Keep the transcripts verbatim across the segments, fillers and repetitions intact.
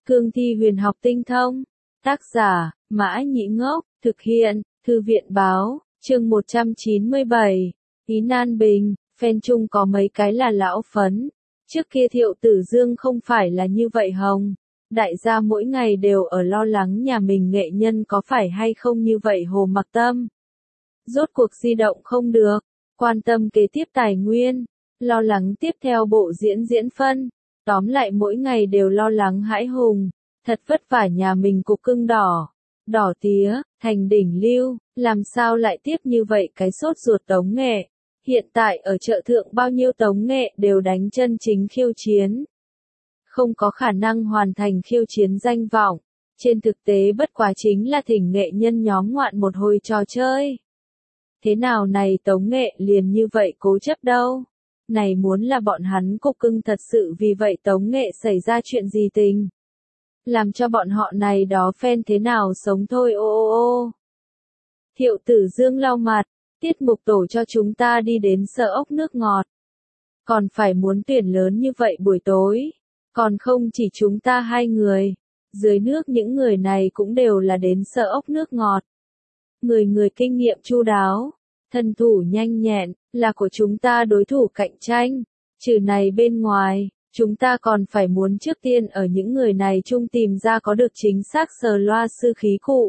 Cương thi huyền học tinh thông. Tác giả, Mã Nhĩ Ngốc, thực hiện, Thư viện Báo, chương một trăm chín mươi bảy. Ý nan bình, fan chung có mấy cái là lão phấn. Trước kia Thiệu Tử Dương không phải là như vậy hồng. Đại gia mỗi ngày đều ở lo lắng nhà mình nghệ nhân có phải hay không như vậy Hồ Mặc Tâm. Rốt cuộc di động không được, quan tâm kế tiếp tài nguyên, lo lắng tiếp theo bộ diễn diễn phân. Tóm lại mỗi ngày đều lo lắng hãi hùng, thật vất vả nhà mình cục cưng đỏ, đỏ tía, thành đỉnh lưu, làm sao lại tiếp như vậy cái sốt ruột tống nghệ. Hiện tại ở chợ thượng bao nhiêu tống nghệ đều đánh chân chính khiêu chiến. Không có khả năng hoàn thành khiêu chiến danh vọng, trên thực tế bất quá chính là thỉnh nghệ nhân nhóm ngoạn một hồi trò chơi. Thế nào này tống nghệ liền như vậy cố chấp đâu. Này muốn là bọn hắn cục cưng thật sự vì vậy tống nghệ xảy ra chuyện gì tình. Làm cho bọn họ này đó fan thế nào sống thôi ô ô ô. Thiệu Tử Dương lau mặt, tiết mục tổ cho chúng ta đi đến Sở Ốc nước ngọt. Còn phải muốn tuyển lớn như vậy buổi tối. Còn không chỉ chúng ta hai người. Dưới nước những người này cũng đều là đến Sở Ốc nước ngọt. Người người kinh nghiệm chu đáo. Thân thủ nhanh nhẹn, là của chúng ta đối thủ cạnh tranh. Trừ này bên ngoài, chúng ta còn phải muốn trước tiên ở những người này chung tìm ra có được chính xác sờ loa sư khí cụ.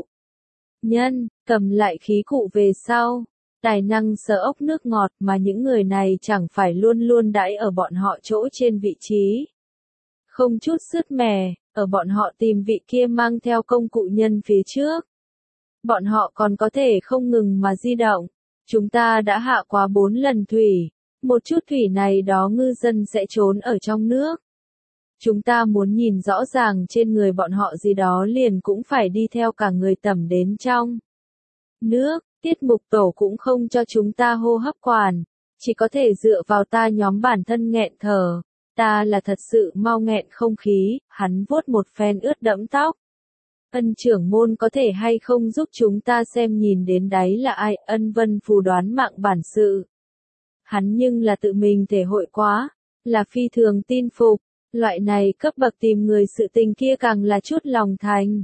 Nhân, cầm lại khí cụ về sau. Tài năng Sở Ốc nước ngọt mà những người này chẳng phải luôn luôn đãi ở bọn họ chỗ trên vị trí. Không chút sứt mẻ, ở bọn họ tìm vị kia mang theo công cụ nhân phía trước. Bọn họ còn có thể không ngừng mà di động. Chúng ta đã hạ quá bốn lần thủy, một chút thủy này đó ngư dân sẽ trốn ở trong nước. Chúng ta muốn nhìn rõ ràng trên người bọn họ gì đó liền cũng phải đi theo cả người tẩm đến trong nước, tiết mục tổ cũng không cho chúng ta hô hấp quản, chỉ có thể dựa vào ta nhóm bản thân nghẹn thở. Ta là thật sự mau nghẹn không khí, hắn vuốt một phen ướt đẫm tóc. Ân trưởng môn có thể hay không giúp chúng ta xem nhìn đến đáy là ai, Ân Vân phù đoán mạng bản sự. Hắn nhưng là tự mình thể hội quá, là phi thường tin phục, loại này cấp bậc tìm người sự tình kia càng là chút lòng thành.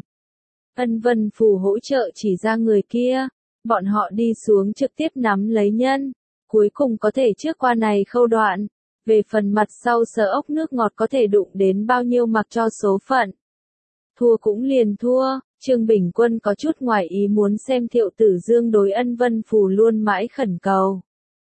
Ân Vân phù hỗ trợ chỉ ra người kia, bọn họ đi xuống trực tiếp nắm lấy nhân, cuối cùng có thể trước qua này khâu đoạn. Về phần mặt sau Sở Ốc nước ngọt có thể đụng đến bao nhiêu mặc cho số phận. Thua cũng liền thua, Trương Bình Quân có chút ngoài ý muốn xem Thiệu Tử Dương đối Ân Vân Phù luôn mãi khẩn cầu.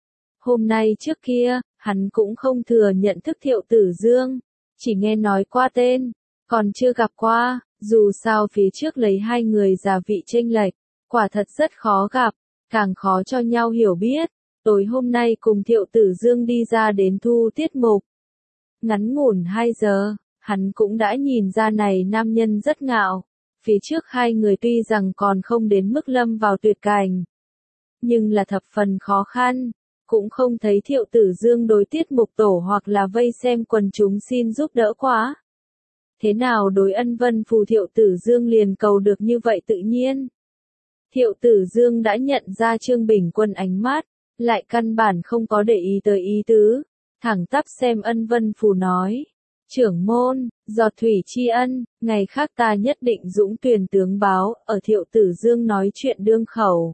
Hôm nay trước kia, hắn cũng không thừa nhận thức Thiệu Tử Dương, chỉ nghe nói qua tên, còn chưa gặp qua, dù sao phía trước lấy hai người già vị chênh lệch, quả thật rất khó gặp, càng khó cho nhau hiểu biết. Tối hôm nay cùng Thiệu Tử Dương đi ra đến thu tiết mục. Ngắn ngủn hai giờ, hắn cũng đã nhìn ra này nam nhân rất ngạo. Phía trước hai người tuy rằng còn không đến mức lâm vào tuyệt cảnh, nhưng là thập phần khó khăn, cũng không thấy Thiệu Tử Dương đối tiết mục tổ hoặc là vây xem quần chúng xin giúp đỡ quá. Thế nào đối Ân Vân phù Thiệu Tử Dương liền cầu được như vậy tự nhiên. Thiệu Tử Dương đã nhận ra Trương Bình Quân ánh mắt, lại căn bản không có để ý tới ý tứ, thẳng tắp xem Ân Vân phù nói. Trưởng môn, giọt thủy tri ân, ngày khác ta nhất định dũng tuyển tướng báo, ở Thiệu Tử Dương nói chuyện đương khẩu.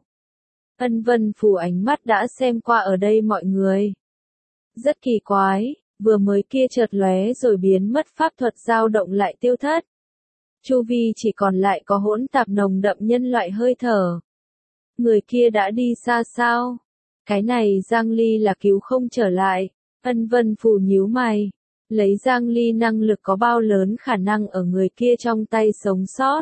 Ân Vân phù ánh mắt đã xem qua ở đây mọi người. Rất kỳ quái, vừa mới kia chợt lóe rồi biến mất pháp thuật dao động lại tiêu thất. Chu vi chỉ còn lại có hỗn tạp nồng đậm nhân loại hơi thở. Người kia đã đi xa sao? Cái này Giang Ly là cứu không trở lại. Ân Vân phù nhíu mày. Lấy Giang Ly năng lực có bao lớn khả năng ở người kia trong tay sống sót.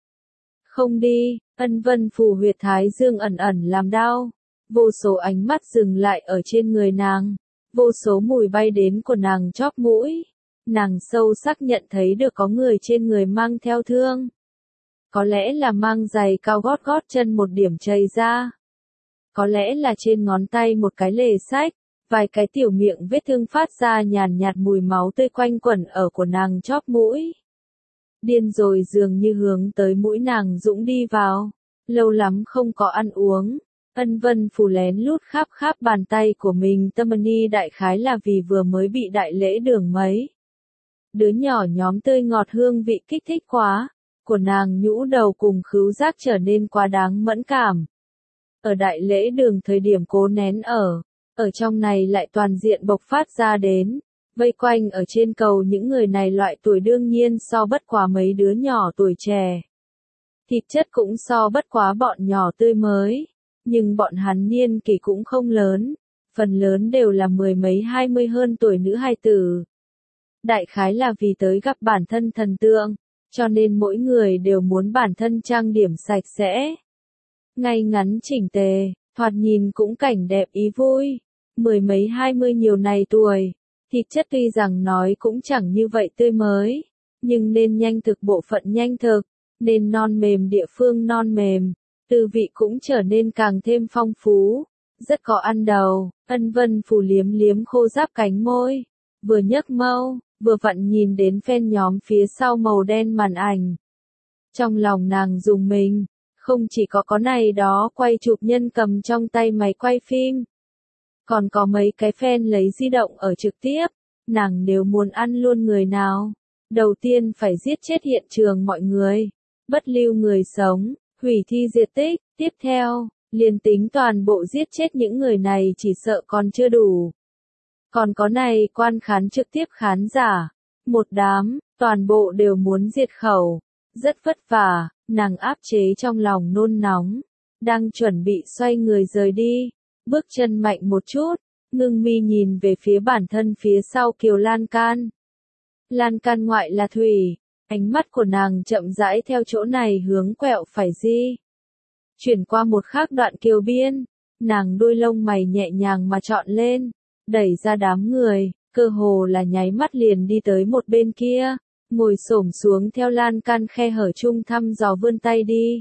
Không đi, Ân Vân phù huyệt thái dương ẩn ẩn làm đau. Vô số ánh mắt dừng lại ở trên người nàng. Vô số mùi bay đến của nàng chóp mũi. Nàng sâu sắc nhận thấy được có người trên người mang theo thương. Có lẽ là mang giày cao gót gót chân một điểm chảy ra. Có lẽ là trên ngón tay một cái lề sách, vài cái tiểu miệng vết thương phát ra nhàn nhạt mùi máu tươi quanh quẩn ở của nàng chóp mũi. Điên rồi dường như hướng tới mũi nàng dũng đi vào. Lâu lắm không có ăn uống. Ân Vân phù lén lút khắp khắp bàn tay của mình, tâm ni đại khái là vì vừa mới bị đại lễ đường mấy. Đứa nhỏ nhóm tươi ngọt hương vị kích thích quá, của nàng nhũ đầu cùng khứu giác trở nên quá đáng mẫn cảm. Ở đại lễ đường thời điểm cố nén ở, ở trong này lại toàn diện bộc phát ra đến, vây quanh ở trên cầu những người này loại tuổi đương nhiên so bất quá mấy đứa nhỏ tuổi trẻ. Thịt chất cũng so bất quá bọn nhỏ tươi mới, nhưng bọn hắn niên kỷ cũng không lớn, phần lớn đều là mười mấy hai mươi hơn tuổi nữ hài tử. Đại khái là vì tới gặp bản thân thần tượng, cho nên mỗi người đều muốn bản thân trang điểm sạch sẽ, ngay ngắn chỉnh tề, thoạt nhìn cũng cảnh đẹp ý vui. Mười mấy hai mươi nhiều này tuổi, thịt chất tuy rằng nói cũng chẳng như vậy tươi mới, nhưng nên nhanh thực bộ phận nhanh thực, nên non mềm địa phương non mềm, tư vị cũng trở nên càng thêm phong phú, rất có ăn đầu. Ân Vân Phù liếm liếm khô ráp cánh môi, vừa nhấc mâu, vừa vặn nhìn đến fan nhóm phía sau màu đen màn ảnh. Trong lòng nàng rùng mình, không chỉ có có này đó quay chụp nhân cầm trong tay máy quay phim, còn có mấy cái fan lấy di động ở trực tiếp, nàng nếu muốn ăn luôn người nào, đầu tiên phải giết chết hiện trường mọi người, bất lưu người sống, hủy thi diệt tích, tiếp theo, liền tính toàn bộ giết chết những người này chỉ sợ còn chưa đủ. Còn có này quan khán trực tiếp khán giả, một đám, toàn bộ đều muốn diệt khẩu, rất vất vả, nàng áp chế trong lòng nôn nóng, đang chuẩn bị xoay người rời đi, bước chân mạnh một chút, ngưng mi nhìn về phía bản thân phía sau kiều lan can. Lan can ngoại là thủy, ánh mắt của nàng chậm rãi theo chỗ này hướng quẹo phải di. Chuyển qua một khác đoạn kiều biên, nàng đuôi lông mày nhẹ nhàng mà trọn lên, đẩy ra đám người, cơ hồ là nháy mắt liền đi tới một bên kia, ngồi xổm xuống theo lan can khe hở chung thăm dò vươn tay đi.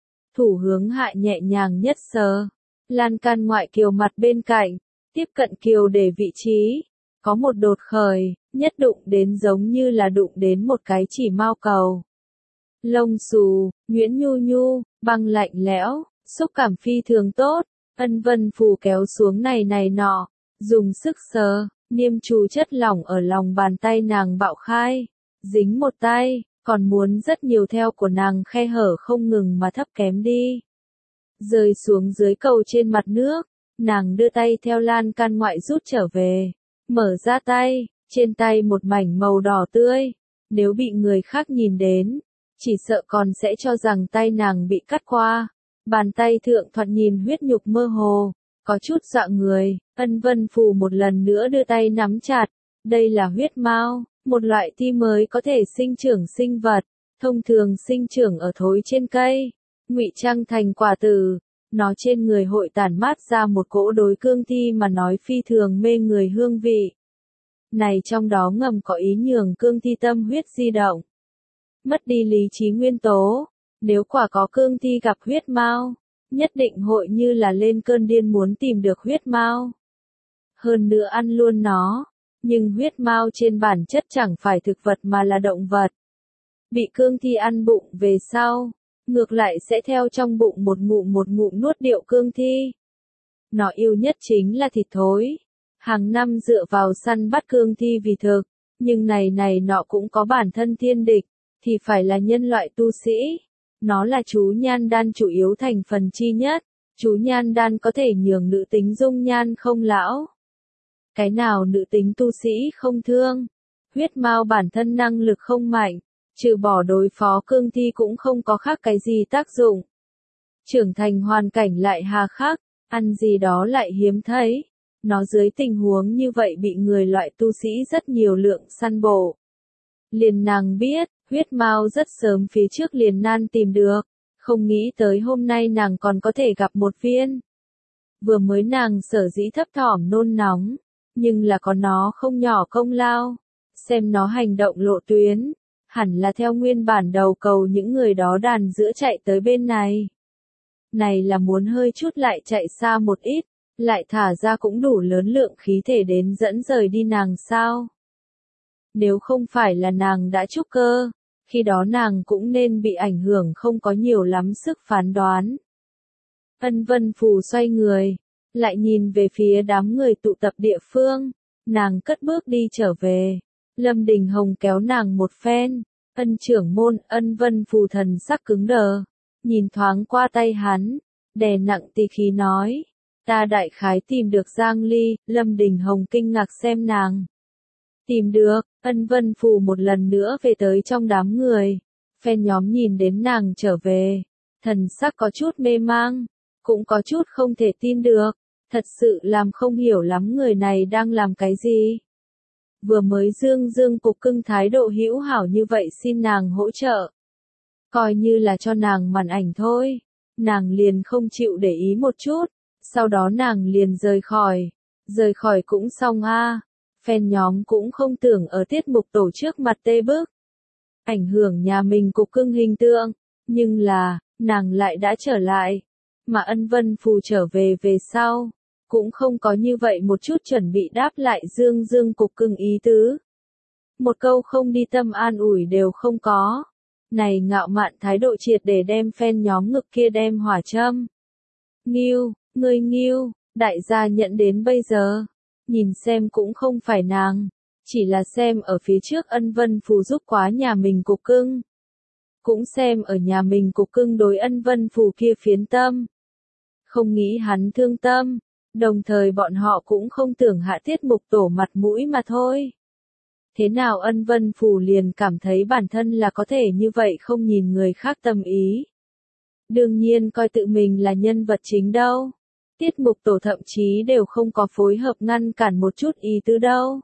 Thủ hướng hạ nhẹ nhàng nhất sờ, lan can ngoại kiều mặt bên cạnh, tiếp cận kiều để vị trí, có một đột khởi, nhất đụng đến giống như là đụng đến một cái chỉ mao cầu. Lông xù, nhuyễn nhu nhu, băng lạnh lẽo, xúc cảm phi thường tốt, Ân Vân Phù kéo xuống này này nọ, dùng sức sờ, niêm chú chất lỏng ở lòng bàn tay nàng bạo khai, dính một tay, còn muốn rất nhiều theo của nàng khe hở không ngừng mà thấp kém đi. Rơi xuống dưới cầu trên mặt nước, nàng đưa tay theo lan can ngoại rút trở về, mở ra tay, trên tay một mảnh màu đỏ tươi, nếu bị người khác nhìn đến, chỉ sợ còn sẽ cho rằng tay nàng bị cắt qua. Bàn tay thượng thoạt nhìn huyết nhục mơ hồ, có chút dọa người. Ân Vân Phù một lần nữa đưa tay nắm chặt, đây là huyết mao, một loại ti mới có thể sinh trưởng sinh vật, thông thường sinh trưởng ở thối trên cây, ngụy trang thành quả tử, nó trên người hội tản mát ra một cỗ đối cương thi mà nói phi thường mê người hương vị. Này trong đó ngầm có ý nhường cương thi tâm huyết di động, mất đi lý trí nguyên tố. Nếu quả có cương thi gặp huyết mao, nhất định hội như là lên cơn điên muốn tìm được huyết mao. Hơn nữa ăn luôn nó, nhưng huyết mao trên bản chất chẳng phải thực vật mà là động vật. Bị cương thi ăn bụng về sau, ngược lại sẽ theo trong bụng một ngụm một ngụm nuốt điệu cương thi. Nó yêu nhất chính là thịt thối. Hàng năm dựa vào săn bắt cương thi vì thực, nhưng này này nọ cũng có bản thân thiên địch, thì phải là nhân loại tu sĩ. Nó là chú nhan đan chủ yếu thành phần chi nhất, chú nhan đan có thể nhường nữ tính dung nhan không lão. Cái nào nữ tính tu sĩ không thương? Huyết mao bản thân năng lực không mạnh, trừ bỏ đối phó cương thi cũng không có khác cái gì tác dụng. Trưởng thành hoàn cảnh lại hà khắc, ăn gì đó lại hiếm thấy. Nó dưới tình huống như vậy bị người loại tu sĩ rất nhiều lượng săn bổ. Liền nàng biết, huyết mao rất sớm phía trước liền nan tìm được, không nghĩ tới hôm nay nàng còn có thể gặp một viên. Vừa mới nàng sở dĩ thấp thỏm nôn nóng, nhưng là có nó không nhỏ công lao, xem nó hành động lộ tuyến, hẳn là theo nguyên bản đầu cầu những người đó đàn giữa chạy tới bên này. Này là muốn hơi chút lại chạy xa một ít, lại thả ra cũng đủ lớn lượng khí thể đến dẫn rời đi nàng sao. Nếu không phải là nàng đã trúc cơ, khi đó nàng cũng nên bị ảnh hưởng không có nhiều lắm sức phán đoán. Ân Vân Phù xoay người, lại nhìn về phía đám người tụ tập địa phương, nàng cất bước đi trở về, Lâm Đình Hồng kéo nàng một phen, Ân trưởng môn. Ân Vân Phù thần sắc cứng đờ, nhìn thoáng qua tay hắn, đè nặng tỉ khí nói, ta đại khái tìm được Giang Ly. Lâm Đình Hồng kinh ngạc xem nàng. Tìm được. Ân Vân Phù một lần nữa về tới trong đám người. Phen nhóm nhìn đến nàng trở về, thần sắc có chút mê mang, cũng có chút không thể tin được, thật sự làm không hiểu lắm người này đang làm cái gì. Vừa mới dương dương cục cưng thái độ hữu hảo như vậy xin nàng hỗ trợ. Coi như là cho nàng màn ảnh thôi, nàng liền không chịu để ý một chút, sau đó nàng liền rời khỏi. Rời khỏi cũng xong a. Phen nhóm cũng không tưởng ở tiết mục tổ trước mặt tê bức, ảnh hưởng nhà mình cục cưng hình tượng, nhưng là, nàng lại đã trở lại, mà Ân Vân Phù trở về về sau, cũng không có như vậy một chút chuẩn bị đáp lại dương dương cục cưng ý tứ. Một câu không đi tâm an ủi đều không có, này ngạo mạn thái độ triệt để đem phen nhóm ngực kia đem hỏa châm. Nghiêu, ngươi nghiêu, đại gia nhận đến bây giờ, nhìn xem cũng không phải nàng. Chỉ là xem ở phía trước Ân Vân Phù giúp quá nhà mình cục cưng. Cũng xem ở nhà mình cục cưng đối Ân Vân Phù kia phiến tâm. Không nghĩ hắn thương tâm, đồng thời bọn họ cũng không tưởng hạ tiết mục tổ mặt mũi mà thôi. Thế nào Ân Vân Phù liền cảm thấy bản thân là có thể như vậy không nhìn người khác tâm ý. Đương nhiên coi tự mình là nhân vật chính đâu. Tiết mục tổ thậm chí đều không có phối hợp ngăn cản một chút ý tứ đâu.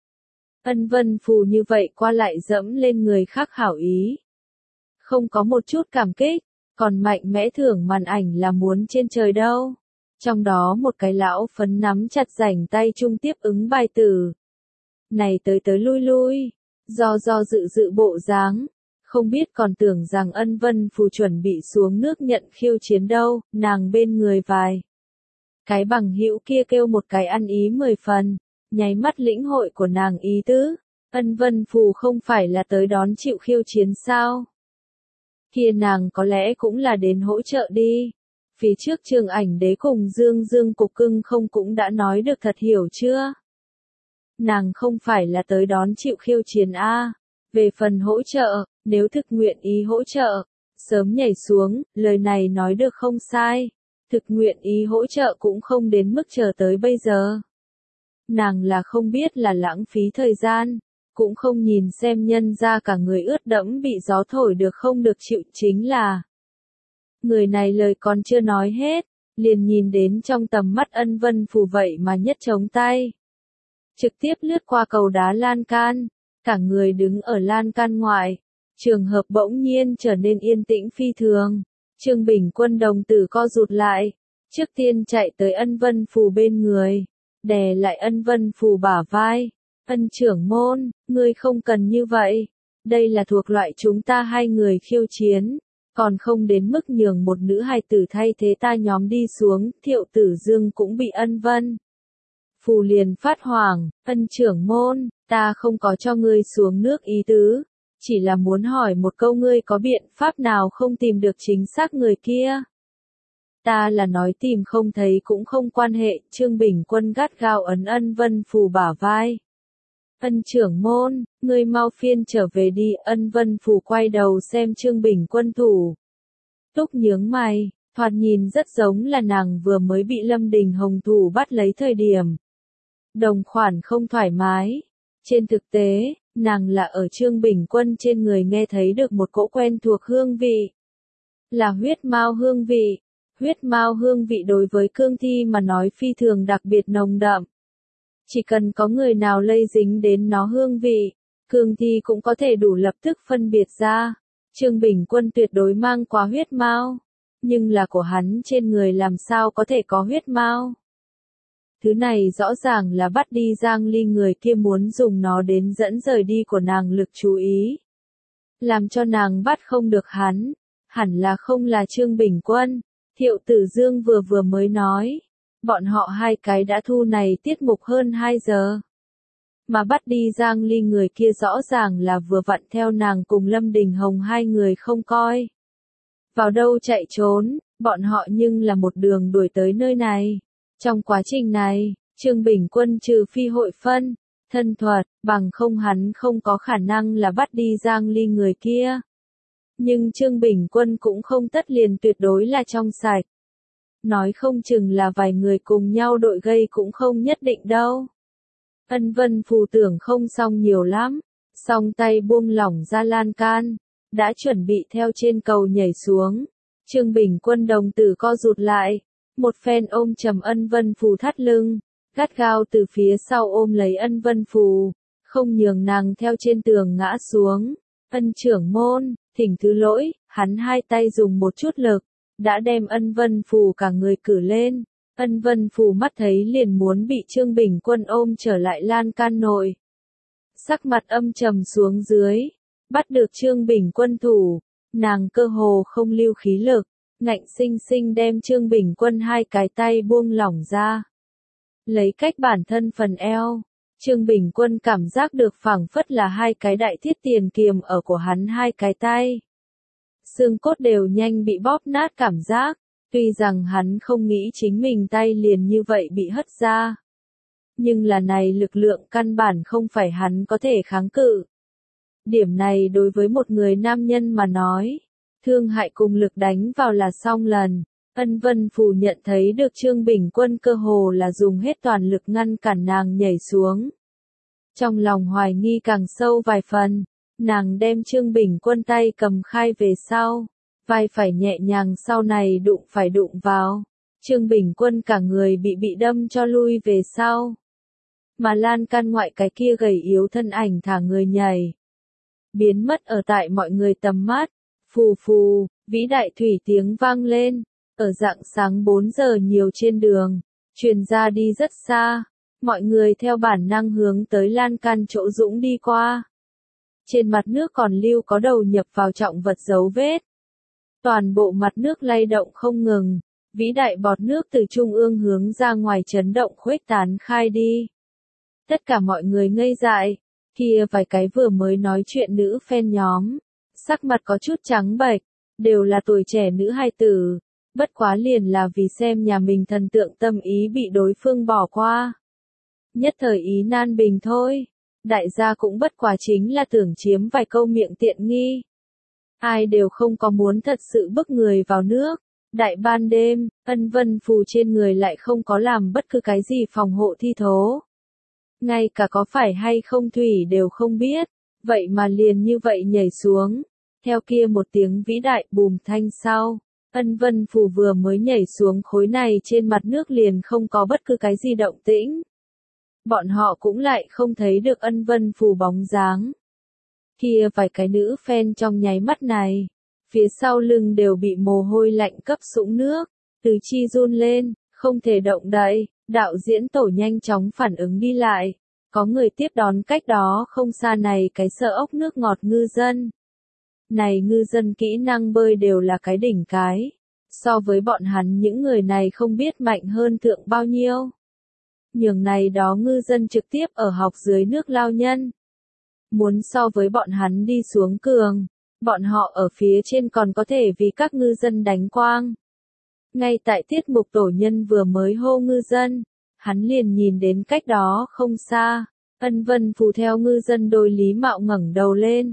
Ân Vân Phù như vậy qua lại dẫm lên người khác hảo ý. Không có một chút cảm kích, còn mạnh mẽ thưởng màn ảnh là muốn trên trời đâu. Trong đó một cái lão phấn nắm chặt rảnh tay trung tiếp ứng bài tử. Này tới tới lui lui, do do dự dự bộ dáng, không biết còn tưởng rằng Ân Vân Phù chuẩn bị xuống nước nhận khiêu chiến đâu, nàng bên người vài. Cái bằng hữu kia kêu một cái ăn ý mười phần. Nháy mắt lĩnh hội của nàng ý tứ, Ân Vân Phù không phải là tới đón chịu khiêu chiến sao? Kia nàng có lẽ cũng là đến hỗ trợ đi. Phía trước Trường Ảnh Đế cùng Dương Dương cục cưng không cũng đã nói được thật hiểu chưa? Nàng không phải là tới đón chịu khiêu chiến a. Về phần hỗ trợ, nếu thực nguyện ý hỗ trợ, sớm nhảy xuống, lời này nói được không sai. Thực nguyện ý hỗ trợ cũng không đến mức chờ tới bây giờ. Nàng là không biết là lãng phí thời gian, cũng không nhìn xem nhân ra cả người ướt đẫm bị gió thổi được không được chịu, chính là. Người này lời còn chưa nói hết, liền nhìn đến trong tầm mắt Ân Vân Phù vậy mà nhất chống tay. Trực tiếp lướt qua cầu đá lan can, cả người đứng ở lan can ngoại, trường hợp bỗng nhiên trở nên yên tĩnh phi thường. Trương Bình Quân đồng tử co rụt lại, trước tiên chạy tới Ân Vân Phù bên người. Đè lại Ân Vân Phù bả vai. Ân trưởng môn, ngươi không cần như vậy. Đây là thuộc loại chúng ta hai người khiêu chiến. Còn không đến mức nhường một nữ hài tử thay thế ta nhóm đi xuống. Thiệu Tử Dương cũng bị Ân Vân Phù liền phát hoảng. Ân trưởng môn, ta không có cho ngươi xuống nước ý tứ. Chỉ là muốn hỏi một câu, ngươi có biện pháp nào không tìm được chính xác người kia? Ta là nói tìm không thấy cũng không quan hệ. Trương Bình Quân gắt gao ấn Ân Vân Phù bả vai. Ân trưởng môn, ngươi mau phiên trở về đi. Ân Vân Phù quay đầu xem Trương Bình Quân thủ. Túc nhướng mày, thoạt nhìn rất giống là nàng vừa mới bị Lâm Đình Hồng thủ bắt lấy thời điểm. Đồng khoản không thoải mái. Trên thực tế, nàng là ở Trương Bình Quân trên người nghe thấy được một cỗ quen thuộc hương vị. Là huyết mao hương vị. Huyết mao hương vị đối với cương thi mà nói phi thường đặc biệt nồng đậm. Chỉ cần có người nào lây dính đến nó hương vị, cương thi cũng có thể đủ lập tức phân biệt ra. Trương Bình Quân tuyệt đối mang quá huyết mao, nhưng là của hắn trên người làm sao có thể có huyết mao. Thứ này rõ ràng là bắt đi Giang Ly, người kia muốn dùng nó đến dẫn rời đi của nàng lực chú ý. Làm cho nàng bắt không được hắn, hẳn là không là Trương Bình Quân. Thiệu Tử Dương vừa vừa mới nói, bọn họ hai cái đã thu này tiết mục hơn hai giờ. Mà bắt đi Giang Ly người kia rõ ràng là vừa vặn theo nàng cùng Lâm Đình Hồng hai người không coi. Vào đâu chạy trốn, bọn họ nhưng là một đường đuổi tới nơi này. Trong quá trình này, Trương Bình Quân trừ phi hội phân, thân thuật, bằng không hắn không có khả năng là bắt đi Giang Ly người kia. Nhưng Trương Bình Quân cũng không tất liền tuyệt đối là trong sạch. Nói không chừng là vài người cùng nhau đội gây cũng không nhất định đâu. Ân Vân Phù tưởng không xong nhiều lắm, song tay buông lỏng ra lan can, đã chuẩn bị theo trên cầu nhảy xuống. Trương Bình Quân đồng tử co rụt lại, một phen ôm chầm Ân Vân Phù thắt lưng, gắt gao từ phía sau ôm lấy Ân Vân Phù, không nhường nàng theo trên tường ngã xuống. Ân trưởng môn, thỉnh thứ lỗi, hắn hai tay dùng một chút lực, đã đem Ân Vân Phù cả người cử lên. Ân Vân Phù mắt thấy liền muốn bị Trương Bình Quân ôm trở lại lan can nội. Sắc mặt âm trầm xuống dưới, bắt được Trương Bình Quân thủ, nàng cơ hồ không lưu khí lực, ngạnh sinh sinh đem Trương Bình Quân hai cái tay buông lỏng ra. Lấy cách bản thân phần eo, Trương Bình Quân cảm giác được phảng phất là hai cái đại thiết tiền kiềm ở của hắn hai cái tay. Xương cốt đều nhanh bị bóp nát cảm giác, tuy rằng hắn không nghĩ chính mình tay liền như vậy bị hất ra. Nhưng là này lực lượng căn bản không phải hắn có thể kháng cự. Điểm này đối với một người nam nhân mà nói, thương hại cùng lực đánh vào là xong lần. Ân Vân Phù nhận thấy được Trương Bình Quân cơ hồ là dùng hết toàn lực ngăn cản nàng nhảy xuống. Trong lòng hoài nghi càng sâu vài phần, nàng đem Trương Bình Quân tay cầm khai về sau, vai phải nhẹ nhàng sau này đụng phải đụng vào. Trương Bình Quân cả người bị bị đâm cho lui về sau. Mà lan can ngoại cái kia gầy yếu thân ảnh thả người nhảy, biến mất ở tại mọi người tầm mắt. Phù phù, vĩ đại thủy tiếng vang lên, ở rạng sáng bốn giờ nhiều trên đường, truyền ra đi rất xa, mọi người theo bản năng hướng tới lan can chỗ dũng đi qua. Trên mặt nước còn lưu có đầu nhập vào trọng vật dấu vết. Toàn bộ mặt nước lay động không ngừng, vĩ đại bọt nước từ trung ương hướng ra ngoài chấn động khuếch tán khai đi. Tất cả mọi người ngây dại, kia vài cái vừa mới nói chuyện nữ fan nhóm, sắc mặt có chút trắng bệch, đều là tuổi trẻ nữ hài tử, bất quá liền là vì xem nhà mình thần tượng tâm ý bị đối phương bỏ qua. Nhất thời ý nan bình thôi, đại gia cũng bất quá chính là tưởng chiếm vài câu miệng tiện nghi. Ai đều không có muốn thật sự bức người vào nước. Đại ban đêm, Ân Vân Phù trên người lại không có làm bất cứ cái gì phòng hộ thi thố. Ngay cả có phải hay không thủy đều không biết, vậy mà liền như vậy nhảy xuống. Theo kia một tiếng vĩ đại bùm thanh sau, Ân Vân Phù vừa mới nhảy xuống khối này trên mặt nước liền không có bất cứ cái gì động tĩnh. Bọn họ cũng lại không thấy được Ân Vân Phù bóng dáng. Kia vài cái nữ fan trong nháy mắt này, phía sau lưng đều bị mồ hôi lạnh cấp sũng nước, từ chi run lên, không thể động đậy. Đạo diễn tổ nhanh chóng phản ứng đi lại, có người tiếp đón cách đó không xa này cái sợ ốc nước ngọt ngư dân. Này ngư dân kỹ năng bơi đều là cái đỉnh cái, so với bọn hắn những người này không biết mạnh hơn thượng bao nhiêu. Nhường này đó ngư dân trực tiếp ở học dưới nước lao nhân. Muốn so với bọn hắn đi xuống cường, bọn họ ở phía trên còn có thể vì các ngư dân đánh quang. Ngay tại tiết mục tổ nhân vừa mới hô ngư dân, hắn liền nhìn đến cách đó không xa, Ân Vân Phù theo ngư dân đôi lý mạo ngẩng đầu lên.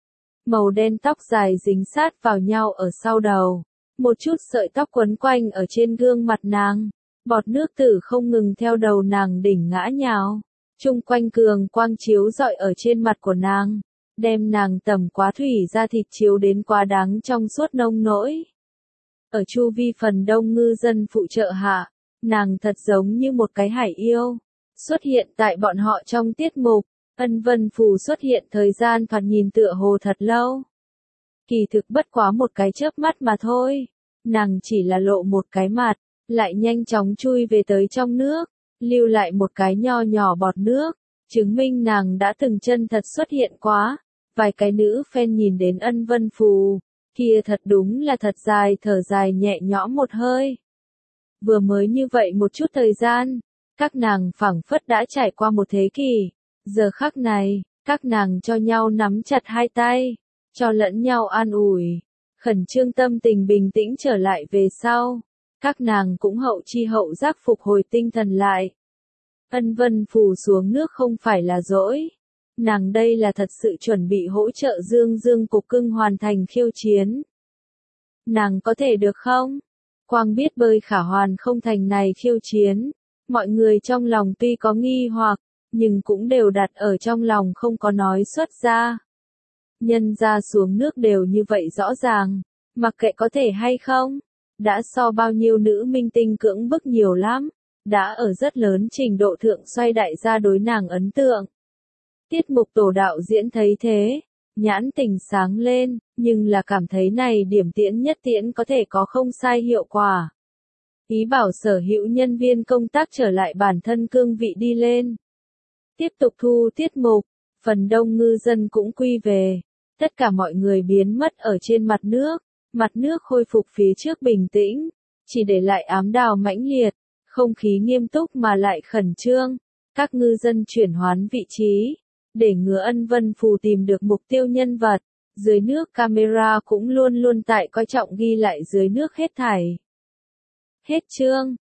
Màu đen tóc dài dính sát vào nhau ở sau đầu, một chút sợi tóc quấn quanh ở trên gương mặt nàng, bọt nước tử không ngừng theo đầu nàng đỉnh ngã nhào, chung quanh cường quang chiếu rọi ở trên mặt của nàng, đem nàng tẩm quá thủy ra thịt chiếu đến quá đáng trong suốt nông nỗi. Ở chu vi phần đông ngư dân phụ trợ hạ, nàng thật giống như một cái hải yêu, xuất hiện tại bọn họ trong tiết mục. Ân Vân Phù xuất hiện thời gian thoạt nhìn tựa hồ thật lâu. Kỳ thực bất quá một cái chớp mắt mà thôi, nàng chỉ là lộ một cái mặt, lại nhanh chóng chui về tới trong nước, lưu lại một cái nho nhỏ bọt nước, chứng minh nàng đã từng chân thật xuất hiện quá. Vài cái nữ fan nhìn đến Ân Vân Phù, kia thật đúng là thật dài thở dài nhẹ nhõm một hơi. Vừa mới như vậy một chút thời gian, các nàng phảng phất đã trải qua một thế kỷ. Giờ khắc này, các nàng cho nhau nắm chặt hai tay, cho lẫn nhau an ủi, khẩn trương tâm tình bình tĩnh trở lại về sau. Các nàng cũng hậu chi hậu giác phục hồi tinh thần lại. Ân Vân Phù xuống nước không phải là dỗi. Nàng đây là thật sự chuẩn bị hỗ trợ Dương Dương Cục Cưng hoàn thành khiêu chiến. Nàng có thể được không? Quang biết bơi khả hoàn không thành này khiêu chiến. Mọi người trong lòng tuy có nghi hoặc, nhưng cũng đều đặt ở trong lòng không có nói xuất ra. Nhân ra xuống nước đều như vậy rõ ràng, mặc kệ có thể hay không, đã so bao nhiêu nữ minh tinh cưỡng bức nhiều lắm, đã ở rất lớn trình độ thượng xoay đại gia đối nàng ấn tượng. Tiết mục tổ đạo diễn thấy thế, nhãn tình sáng lên, nhưng là cảm thấy này điểm tiễn nhất tiễn có thể có không sai hiệu quả. Ý bảo sở hữu nhân viên công tác trở lại bản thân cương vị đi lên. Tiếp tục thu tiết mục, phần đông ngư dân cũng quy về. Tất cả mọi người biến mất ở trên mặt nước, mặt nước khôi phục phía trước bình tĩnh, chỉ để lại ám đào mãnh liệt, không khí nghiêm túc mà lại khẩn trương. Các ngư dân chuyển hoán vị trí, để ngừa Ân Vân Phù tìm được mục tiêu nhân vật. Dưới nước camera cũng luôn luôn tại coi trọng ghi lại dưới nước hết thảy. Hết chương.